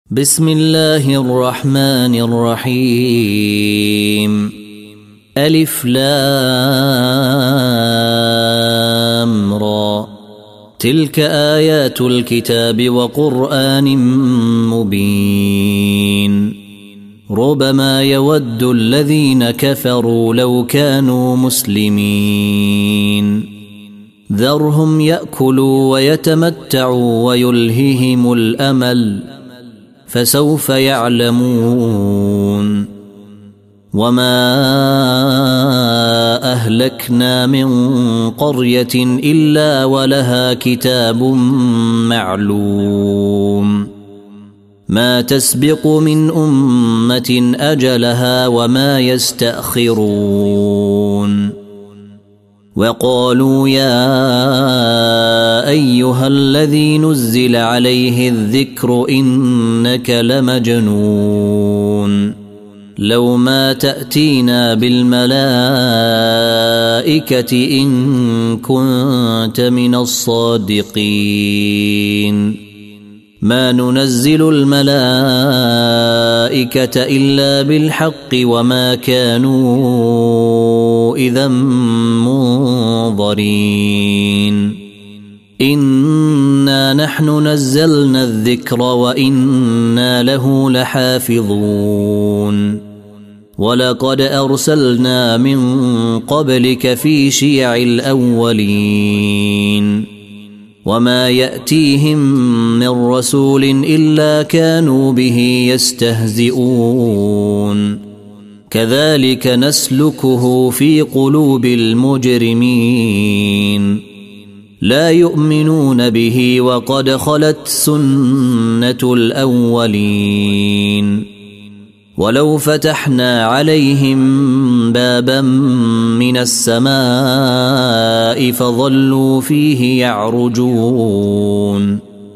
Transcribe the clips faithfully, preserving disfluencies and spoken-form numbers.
بسم الله الرحمن الرحيم. ألف لام را. تلك آيات الكتاب وقرآن مبين. ربما يود الذين كفروا لو كانوا مسلمين. ذرهم يأكلوا ويتمتعوا ويلههم الأمل فسوف يعلمون. وما أهلكنا من قرية إلا ولها كتاب معلوم. ما تسبق من أمة أجلها وما يستأخرون. وقالوا يا أيها الذي نزل عليه الذكر إنك لمجنون. لو ما تأتينا بالملائكة إن كنت من الصادقين. ما ننزل الملائكة إلا بالحق وما كانوا إذا منظرين. إنا نحن نزلنا الذكر وإنا له لحافظون. ولقد أرسلنا من قبلك في شيع الأولين. وما يأتيهم من رسول إلا كانوا به يستهزئون. كذلك نسلكه في قلوب المجرمين. لا يؤمنون به وقد خلت سنة الأولين. ولو فتحنا عليهم بابا من السماء فظلوا فيه يعرجون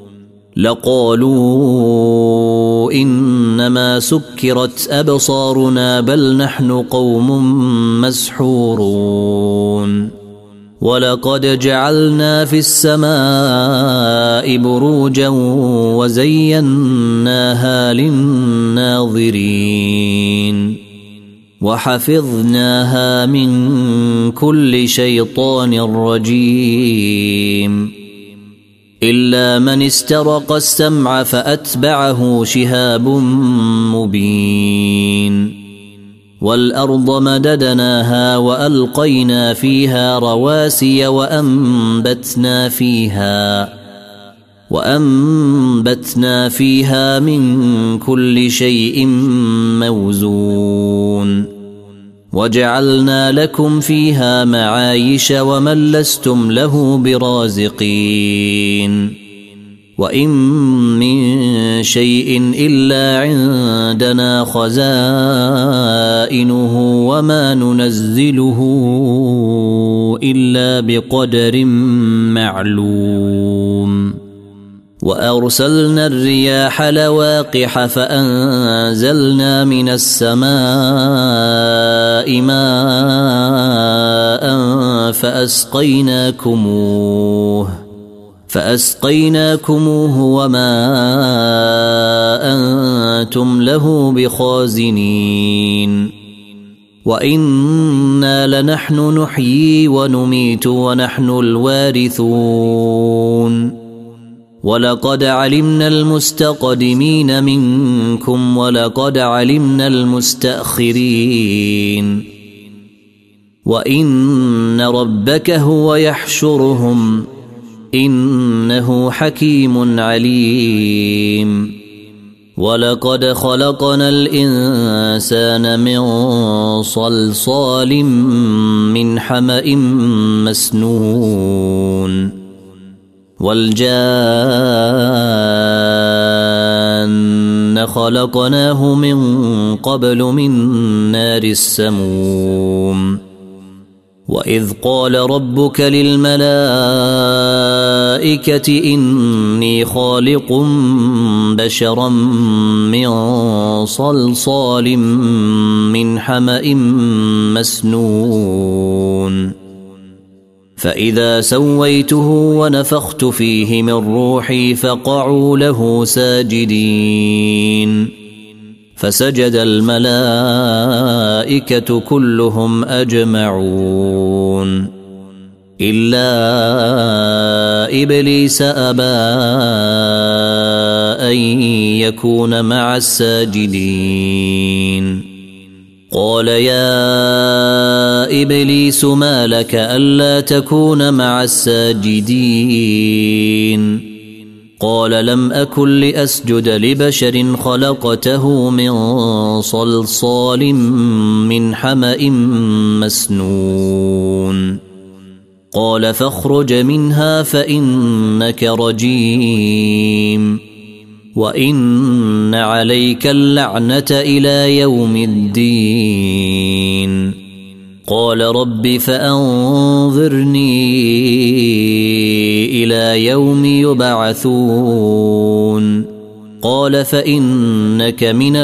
لقالوا إنما سكرت أبصارنا بل نحن قوم مسحورون. ولقد جعلنا في السماء بروجا وزيناها للناظرين. وحفظناها من كل شيطان رجيم. إلا من استرق السمع فأتبعه شهاب مبين. والأرض مددناها وألقينا فيها رواسي وأنبتنا فيها وأنبتنا فيها من كل شيء موزون. وجعلنا لكم فيها معايش ومن لستم له برازقين. وإن من شيء إلا عندنا خزائنه وما ننزله إلا بقدر معلوم. وأرسلنا الرياح لواقح فأنزلنا من السماء ماء فأسقيناكموه فأسقيناكموه وما أنتم له بخازنين. وإنا لنحن نحيي ونميت ونحن الوارثون. ولقد علمنا المستقدمين منكم ولقد علمنا المستأخرين. وإن ربك هو يحشرهم إنه حكيم عليم. ولقد خلقنا الإنسان من صلصال من حمأ مسنون. والجان خلقناه من قبل من نار السموم. وإذ قال ربك للملائكة إني خالق بشرا من صلصال من حمأ مسنون. فإذا سويته ونفخت فيه من روحي فقعوا له ساجدين فسجد الملائكة كلهم أجمعون إلا إبليس أبى أن يكون مع الساجدين قال يا إبليس ما لك ألا تكون مع الساجدين قال لم أكن لأسجد لبشر خلقته من صلصال من حمأ مسنون قال فاخرج منها فإنك رجيم وإن عليك اللعنة إلى يوم الدين قال رب فأنظرني إلى يوم يبعثون قال فإنك من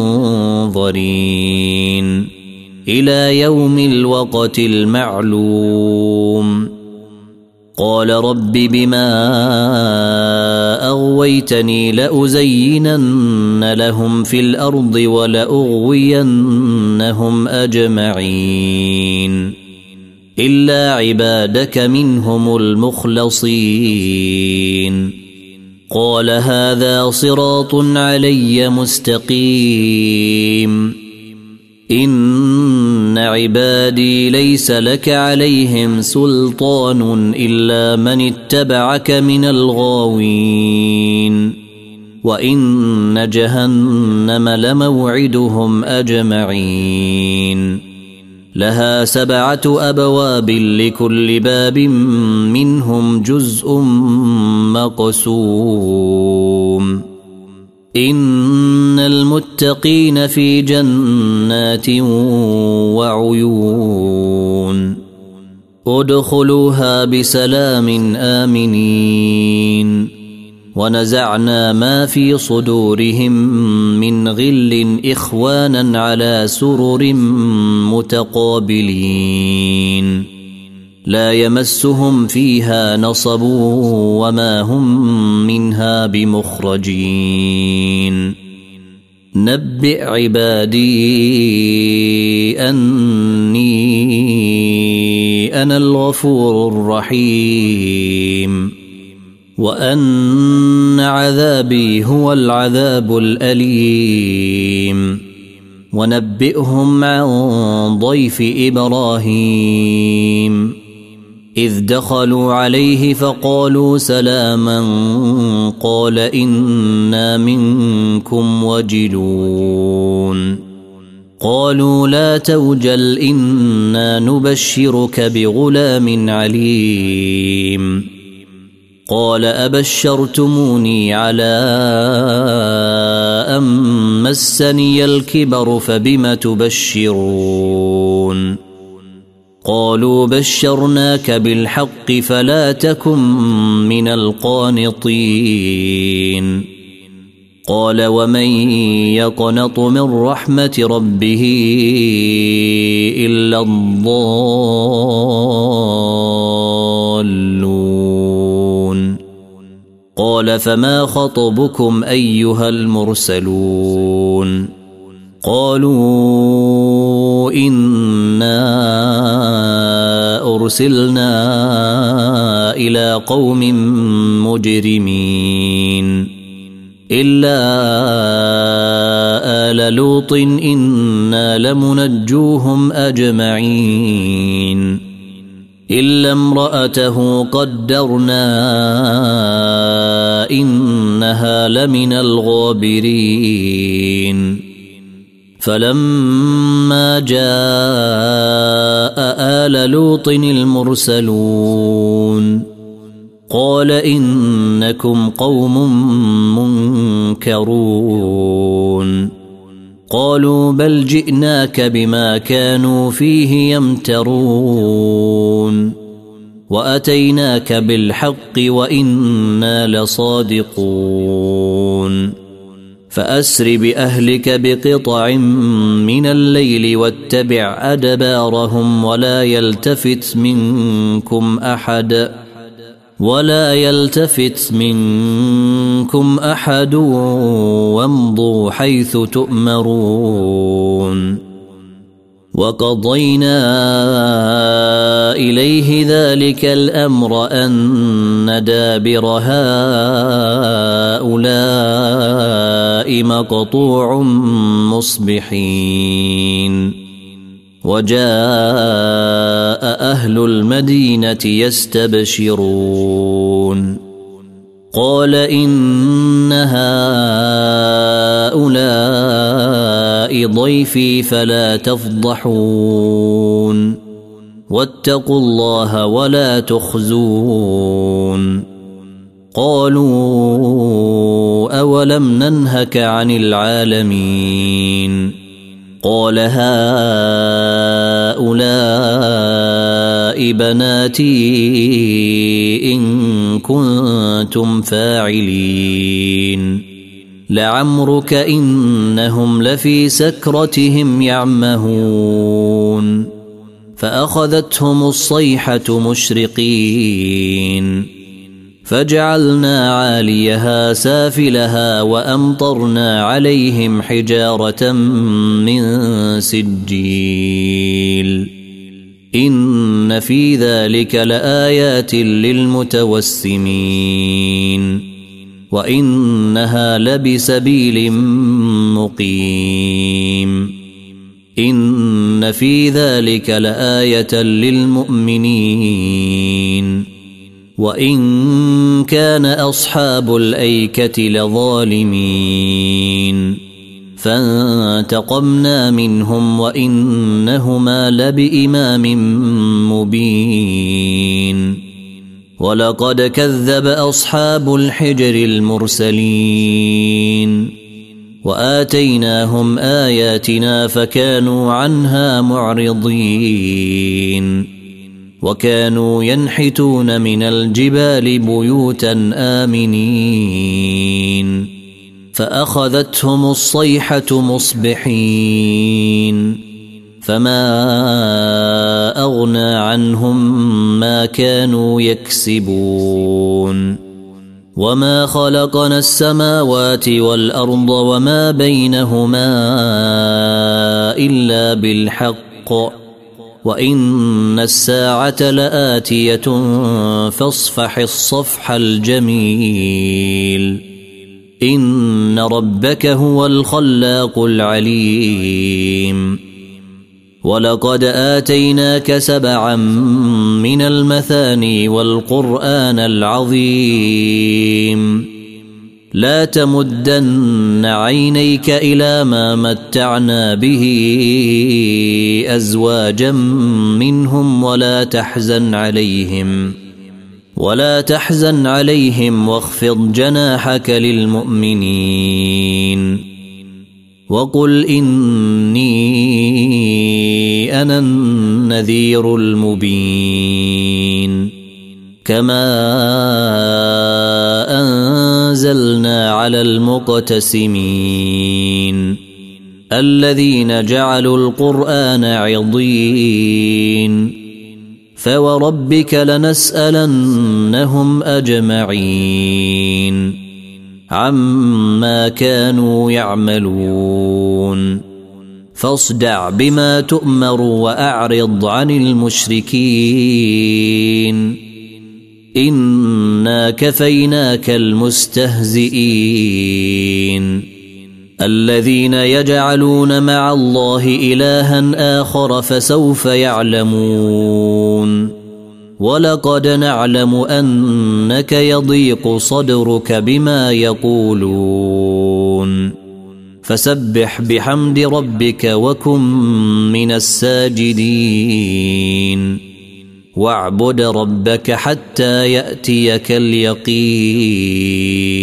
المنظرين إلى يوم الوقت المعلوم قال رب بما أغويتني لأزينن لهم في الأرض ولأغوينهم أجمعين إلا عبادك منهم المخلصين قال هذا صراط علي مستقيم إن عبادي ليس لك عليهم سلطان إلا من اتبعك من الغاوين وإن جهنم لموعدهم أجمعين لها سبعة أبواب لكل باب منهم جزء مقسوم إن المتقين في جنات وعيون ادخلوها بسلام آمنين ونزعنا ما في صدورهم من غل إخوانا على سرر متقابلين لا يمسهم فيها نصب وما هم منها بمخرجين نبئ عبادي أني أنا الغفور الرحيم وأن عذابي هو العذاب الأليم ونبئهم عن ضيف إبراهيم إذ دخلوا عليه فقالوا سلاما قال إنا منكم وجلون قالوا لا توجل إنا نبشرك بغلام عليم قال أبشرتموني على أن مسني الكبر فبم تبشرون قالوا بشرناك بالحق فلا تكن من القانطين قال ومن يقنط من رحمة ربه إلا الضالون قال فما خطبكم أيها المرسلون قالوا إنا أرسلنا إلى قوم مجرمين إلا آل لوط إنا لمنجوهم أجمعين إلا امرأته قدرنا إنها لمن الغابرين فلما جاء آل لوط المرسلون قال إنكم قوم منكرون قالوا بل جئناك بما كانوا فيه يمترون وأتيناك بالحق وإنا لصادقون فأسر بأهلك بقطع من الليل واتبع أدبارهم ولا يلتفت منكم أحد ولا يلتفت منكم أحد وامضوا حيث تؤمرون وقضينا إليه ذلك الأمر أن دابر هؤلاء مقطوع مصبحين وجاء أهل المدينة يستبشرون قال إن هؤلاء ضيفي فلا تفضحون واتقوا الله ولا تخزون قالوا أولم ننهك عن العالمين قال هؤلاء بناتي إن كنتم فاعلين لعمرك إنهم لفي سكرتهم يعمهون فأخذتهم الصيحة مشرقين فجعلنا عاليها سافلها وأمطرنا عليهم حجارة من سجيل إن في ذلك لآيات للمتوسمين وإنها لبسبيل مقيم إن في ذلك لآية للمؤمنين وإن كان أصحاب الأيكة لظالمين فانتقمنا منهم وإنهما لبإمام مبين ولقد كذب أصحاب الحجر المرسلين وآتيناهم آياتنا فكانوا عنها معرضين وكانوا ينحتون من الجبال بيوتا آمنين فأخذتهم الصيحة مصبحين فما أغنى عنهم ما كانوا يكسبون وما خلقنا السماوات والأرض وما بينهما إلا بالحق وإن الساعة لآتية فاصفح الصفح الجميل إن ربك هو الخلاق العليم ولقد آتيناك سبعا من المثاني والقرآن العظيم لا تمدن عينيك إلى ما متعنا به أزواجا منهم ولا تحزن عليهم ولا تحزن عليهم واخفض جناحك للمؤمنين وقل إني أنا النذير المبين كما أنزلنا على المقتسمين الذين جعلوا القرآن عضين فوربك لنسألنهم أجمعين عما كانوا يعملون فاصدع بما تؤمر وأعرض عن المشركين إنا كفيناك المستهزئين الذين يجعلون مع الله إلها آخر فسوف يعلمون ولقد نعلم أنك يضيق صدرك بما يقولون فسبح بحمد ربك وكن من الساجدين واعبد ربك حتى يأتيك اليقين